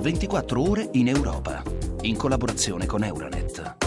24 ore in Europa, in collaborazione con Euranet.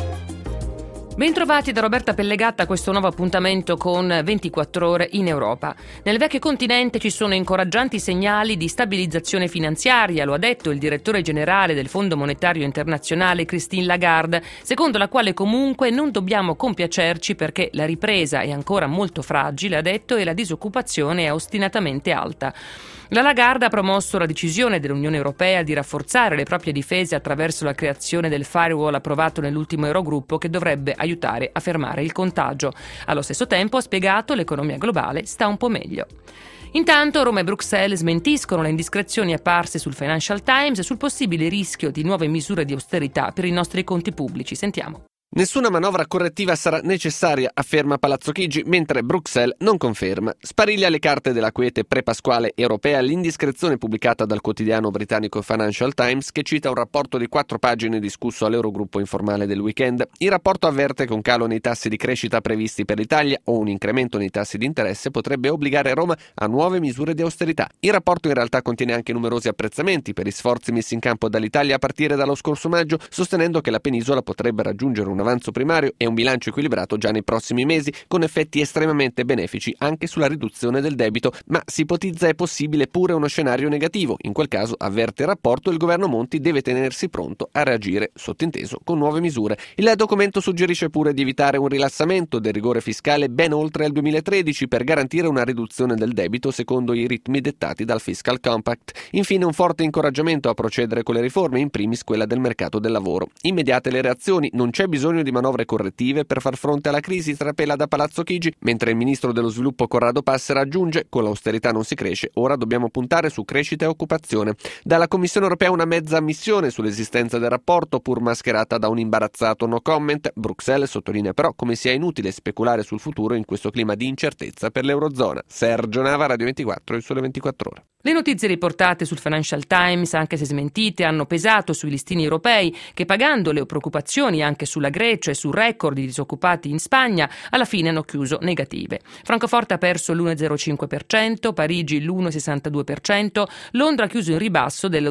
Bentrovati da Roberta Pellegatta a questo nuovo appuntamento con 24 ore in Europa. Nel vecchio continente ci sono incoraggianti segnali di stabilizzazione finanziaria, lo ha detto il direttore generale del Fondo Monetario Internazionale Christine Lagarde, secondo la quale comunque non dobbiamo compiacerci perché la ripresa è ancora molto fragile, ha detto, e la disoccupazione è ostinatamente alta. La Lagarde ha promosso la decisione dell'Unione Europea di rafforzare le proprie difese attraverso la creazione del firewall approvato nell'ultimo Eurogruppo che dovrebbe aiutare a fermare il contagio. Allo stesso tempo, ha spiegato, l'economia globale sta un po' meglio. Intanto Roma e Bruxelles smentiscono le indiscrezioni apparse sul Financial Times sul possibile rischio di nuove misure di austerità per i nostri conti pubblici. Sentiamo. Nessuna manovra correttiva sarà necessaria, afferma Palazzo Chigi, mentre Bruxelles non conferma. Spariglia le carte della quiete pre-pasquale europea l'indiscrezione pubblicata dal quotidiano britannico Financial Times, che cita un rapporto di 4 pagine discusso all'Eurogruppo informale del weekend. Il rapporto avverte che un calo nei tassi di crescita previsti per l'Italia o un incremento nei tassi di interesse potrebbe obbligare Roma a nuove misure di austerità. Il rapporto in realtà contiene anche numerosi apprezzamenti per gli sforzi messi in campo dall'Italia a partire dallo scorso maggio, sostenendo che la penisola potrebbe raggiungere un avanzo primario e un bilancio equilibrato già nei prossimi mesi, con effetti estremamente benefici anche sulla riduzione del debito, ma si ipotizza è possibile pure uno scenario negativo. In quel caso, avverte il rapporto, il governo Monti deve tenersi pronto a reagire, sottinteso, con nuove misure. Il documento suggerisce pure di evitare un rilassamento del rigore fiscale ben oltre il 2013 per garantire una riduzione del debito secondo i ritmi dettati dal Fiscal Compact. Infine un forte incoraggiamento a procedere con le riforme, in primis quella del mercato del lavoro. Immediate le reazioni, non c'è bisogno di manovre correttive per far fronte alla crisi, trapela da Palazzo Chigi, mentre il ministro dello sviluppo Corrado Passera aggiunge: con l'austerità non si cresce, ora dobbiamo puntare su crescita e occupazione. Dalla Commissione europea una mezza ammissione sull'esistenza del rapporto, pur mascherata da un imbarazzato no comment. Bruxelles sottolinea però come sia inutile speculare sul futuro in questo clima di incertezza per l'Eurozona. Sergio Nava, Radio 24, il Sole 24 Ore. Le notizie riportate sul Financial Times, anche se smentite, hanno pesato sui listini europei che, pagando le preoccupazioni anche sulla Grecia e sul record di disoccupati in Spagna, alla fine hanno chiuso negative. Francoforte ha perso l'1,05%, Parigi l'1,62%, Londra ha chiuso in ribasso dello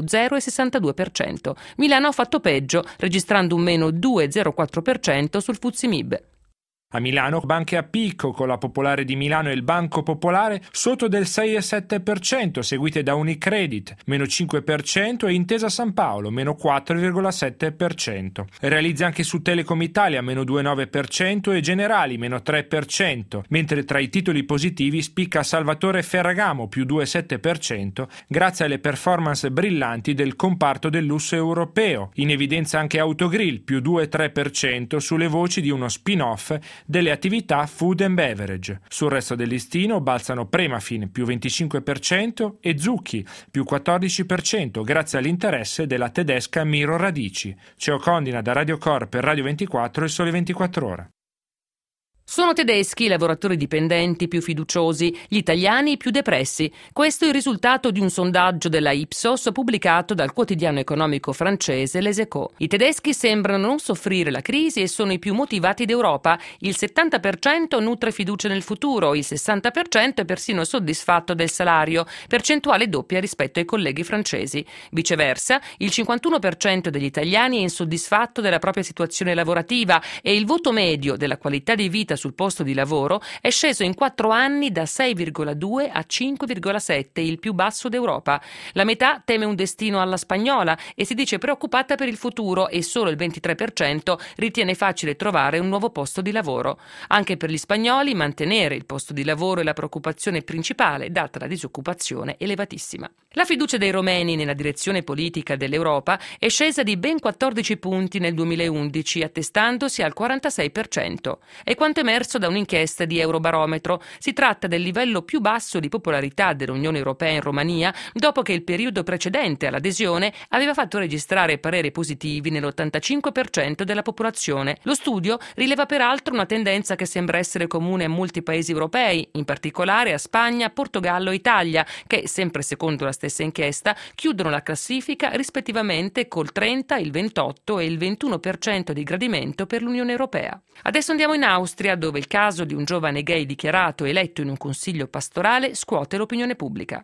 0,62%. Milano ha fatto peggio, registrando un meno 2,04% sul FTSE MIB. A Milano banche a picco, con la Popolare di Milano e il Banco Popolare sotto del 6,7%, seguite da Unicredit, meno 5%, e Intesa San Paolo, meno 4,7%. Realizza anche su Telecom Italia, meno 2,9%, e Generali, meno 3%, mentre tra i titoli positivi spicca Salvatore Ferragamo, più 2,7%, grazie alle performance brillanti del comparto del lusso europeo. In evidenza anche Autogrill, più 2,3%, sulle voci di uno spin-off delle attività food and beverage. Sul resto del listino balzano Premafin, più 25%, e Zucchi, più 14%, grazie all'interesse della tedesca Miro Radici. Ceo Condina da Radio Cor per Radio 24 e Sole 24 Ore. Sono tedeschi i lavoratori dipendenti più fiduciosi, gli italiani più depressi. Questo è il risultato di un sondaggio della Ipsos pubblicato dal quotidiano economico francese Les Echos. I tedeschi sembrano non soffrire la crisi e sono i più motivati d'Europa. Il 70% nutre fiducia nel futuro, il 60% è persino soddisfatto del salario, percentuale doppia rispetto ai colleghi francesi. Viceversa, il 51% degli italiani è insoddisfatto della propria situazione lavorativa e il voto medio della qualità di vita sul posto di lavoro è sceso in 4 anni da 6,2 a 5,7, il più basso d'Europa. La metà teme un destino alla spagnola e si dice preoccupata per il futuro, e solo il 23% ritiene facile trovare un nuovo posto di lavoro. Anche per gli spagnoli mantenere il posto di lavoro è la preoccupazione principale, data la disoccupazione elevatissima. La fiducia dei romeni nella direzione politica dell'Europa è scesa di ben 14 punti nel 2011, attestandosi al 46%. È quanto emerso da un'inchiesta di Eurobarometro. Si tratta del livello più basso di popolarità dell'Unione Europea in Romania, dopo che il periodo precedente all'adesione aveva fatto registrare pareri positivi nell'85% della popolazione. Lo studio rileva peraltro una tendenza che sembra essere comune a molti paesi europei, in particolare a Spagna, Portogallo e Italia, che, sempre secondo la stessa inchiesta, chiudono la classifica rispettivamente col 30, il 28 e il 21% di gradimento per l'Unione Europea. Adesso andiamo in Austria, dove il caso di un giovane gay dichiarato e eletto in un consiglio pastorale scuote l'opinione pubblica.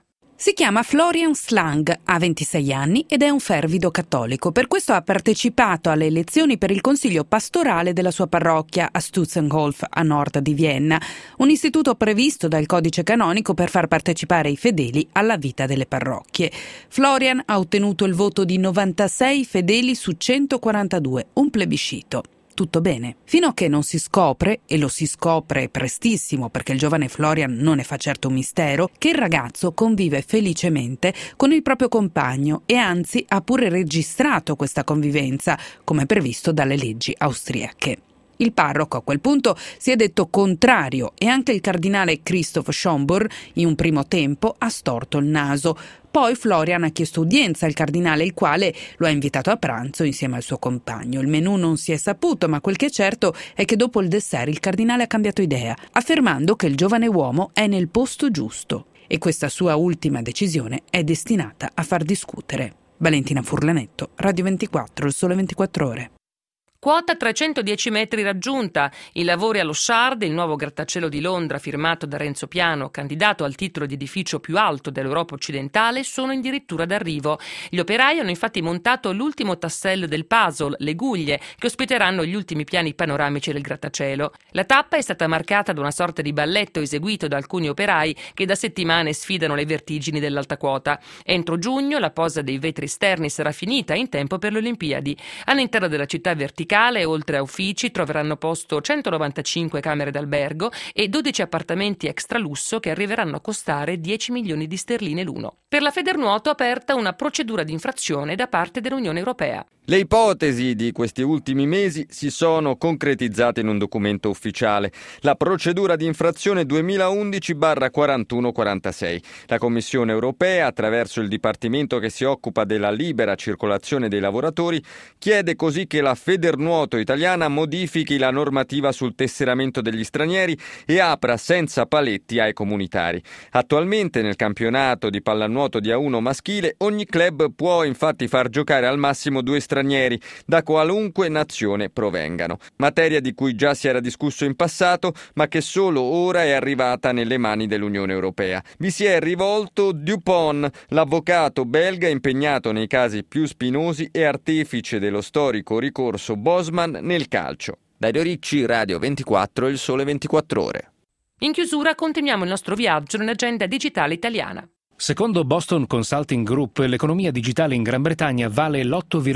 Si chiama Florian Slang, ha 26 anni ed è un fervido cattolico. Per questo ha partecipato alle elezioni per il consiglio pastorale della sua parrocchia a Stutzenhof, a nord di Vienna, un istituto previsto dal codice canonico per far partecipare i fedeli alla vita delle parrocchie. Florian ha ottenuto il voto di 96 fedeli su 142, un plebiscito. Tutto bene, fino a che non si scopre, e lo si scopre prestissimo perché il giovane Florian non ne fa certo un mistero, che il ragazzo convive felicemente con il proprio compagno e anzi ha pure registrato questa convivenza, come previsto dalle leggi austriache. Il parroco a quel punto si è detto contrario e anche il cardinale Christoph Schomburg in un primo tempo ha storto il naso. Poi Florian ha chiesto udienza al cardinale, il quale lo ha invitato a pranzo insieme al suo compagno. Il menù non si è saputo, ma quel che è certo è che dopo il dessert il cardinale ha cambiato idea, affermando che il giovane uomo è nel posto giusto. E questa sua ultima decisione è destinata a far discutere. Valentina Furlanetto, Radio 24, Il Sole 24 Ore. Quota 310 metri raggiunta. I lavori allo Shard, il nuovo grattacielo di Londra firmato da Renzo Piano, candidato al titolo di edificio più alto dell'Europa occidentale, sono addirittura d'arrivo. Gli operai hanno infatti montato l'ultimo tassello del puzzle, le guglie, che ospiteranno gli ultimi piani panoramici del grattacielo. La tappa è stata marcata da una sorta di balletto eseguito da alcuni operai che da settimane sfidano le vertigini dell'alta quota. Entro giugno la posa dei vetri esterni sarà finita in tempo per le Olimpiadi. All'interno della città verticale, oltre a uffici, troveranno posto 195 camere d'albergo e 12 appartamenti extra lusso che arriveranno a costare 10 milioni di sterline l'uno. Per la Federnuoto è aperta una procedura di infrazione da parte dell'Unione Europea. Le ipotesi di questi ultimi mesi si sono concretizzate in un documento ufficiale, la procedura di infrazione 2011/4146. La Commissione Europea, attraverso il Dipartimento che si occupa della libera circolazione dei lavoratori, chiede così che la Federnuoto italiana modifichi la normativa sul tesseramento degli stranieri e apra senza paletti ai comunitari. Attualmente nel campionato di pallanuoto di A1 maschile ogni club può infatti far giocare al massimo 2 stranieri da qualunque nazione provengano. Materia di cui già si era discusso in passato, ma che solo ora è arrivata nelle mani dell'Unione Europea. Vi si è rivolto Dupont, l'avvocato belga impegnato nei casi più spinosi e artefice dello storico ricorso Bosman nel calcio. Dario Ricci, Radio 24, Il Sole 24 Ore. In chiusura continuiamo il nostro viaggio nell'agenda digitale italiana. Secondo Boston Consulting Group, l'economia digitale in Gran Bretagna vale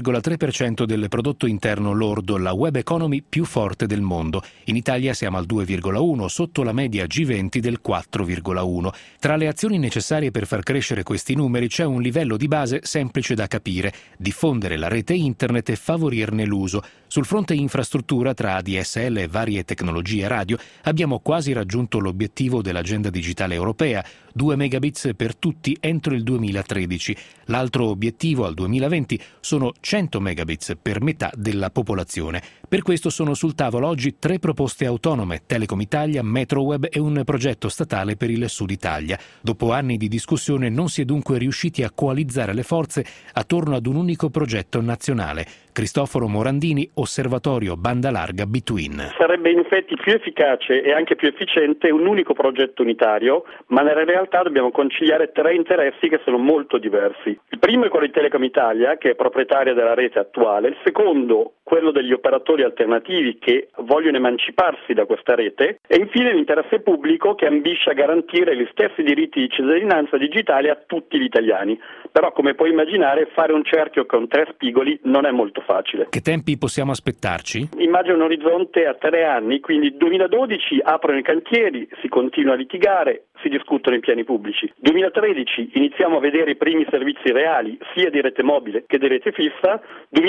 l'8,3% del prodotto interno lordo, la web economy più forte del mondo. In Italia siamo al 2,1, sotto la media G20 del 4,1. Tra le azioni necessarie per far crescere questi numeri c'è un livello di base semplice da capire: diffondere la rete internet e favorirne l'uso. Sul fronte infrastruttura, tra ADSL e varie tecnologie radio, abbiamo quasi raggiunto l'obiettivo dell'agenda digitale europea, 2 megabits per tutti entro il 2013. L'altro obiettivo al 2020 sono 100 megabits per metà della popolazione. Per questo sono sul tavolo oggi 3 proposte autonome: Telecom Italia, Metroweb e un progetto statale per il Sud Italia. Dopo anni di discussione non si è dunque riusciti a coalizzare le forze attorno ad un unico progetto nazionale. Cristoforo Morandini, Osservatorio Banda Larga Between. Sarebbe in effetti più efficace e anche più efficiente un unico progetto unitario, ma nella realtà dobbiamo conciliare 3 interessi che sono molto diversi. Il primo è quello di Telecom Italia, che è proprietaria della rete attuale. Il secondo, quello degli operatori alternativi che vogliono emanciparsi da questa rete. E infine l'interesse pubblico, che ambisce a garantire gli stessi diritti di cittadinanza digitale a tutti gli italiani. Però, come puoi immaginare, fare un cerchio con 3 spigoli non è molto facile. Che tempi possiamo aspettarci? Immagino un orizzonte a 3 anni, quindi 2012 aprono i cantieri, si continua a litigare, si discutono i piani pubblici. 2013 iniziamo a vedere i primi servizi reali, sia di rete mobile che di rete fissa.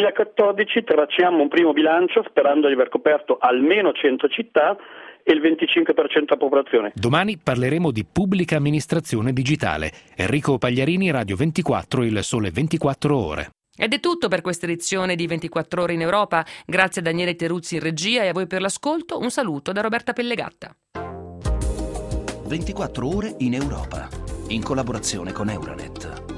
2014 tracciamo un primo bilancio sperando di aver coperto almeno 100 città e il 25% della popolazione. Domani parleremo di pubblica amministrazione digitale. Enrico Pagliarini, Radio 24, Il Sole 24 Ore. Ed è tutto per questa edizione di 24 Ore in Europa. Grazie a Daniele Teruzzi in regia e a voi per l'ascolto. Un saluto da Roberta Pellegatta. 24 Ore in Europa, in collaborazione con Euronet.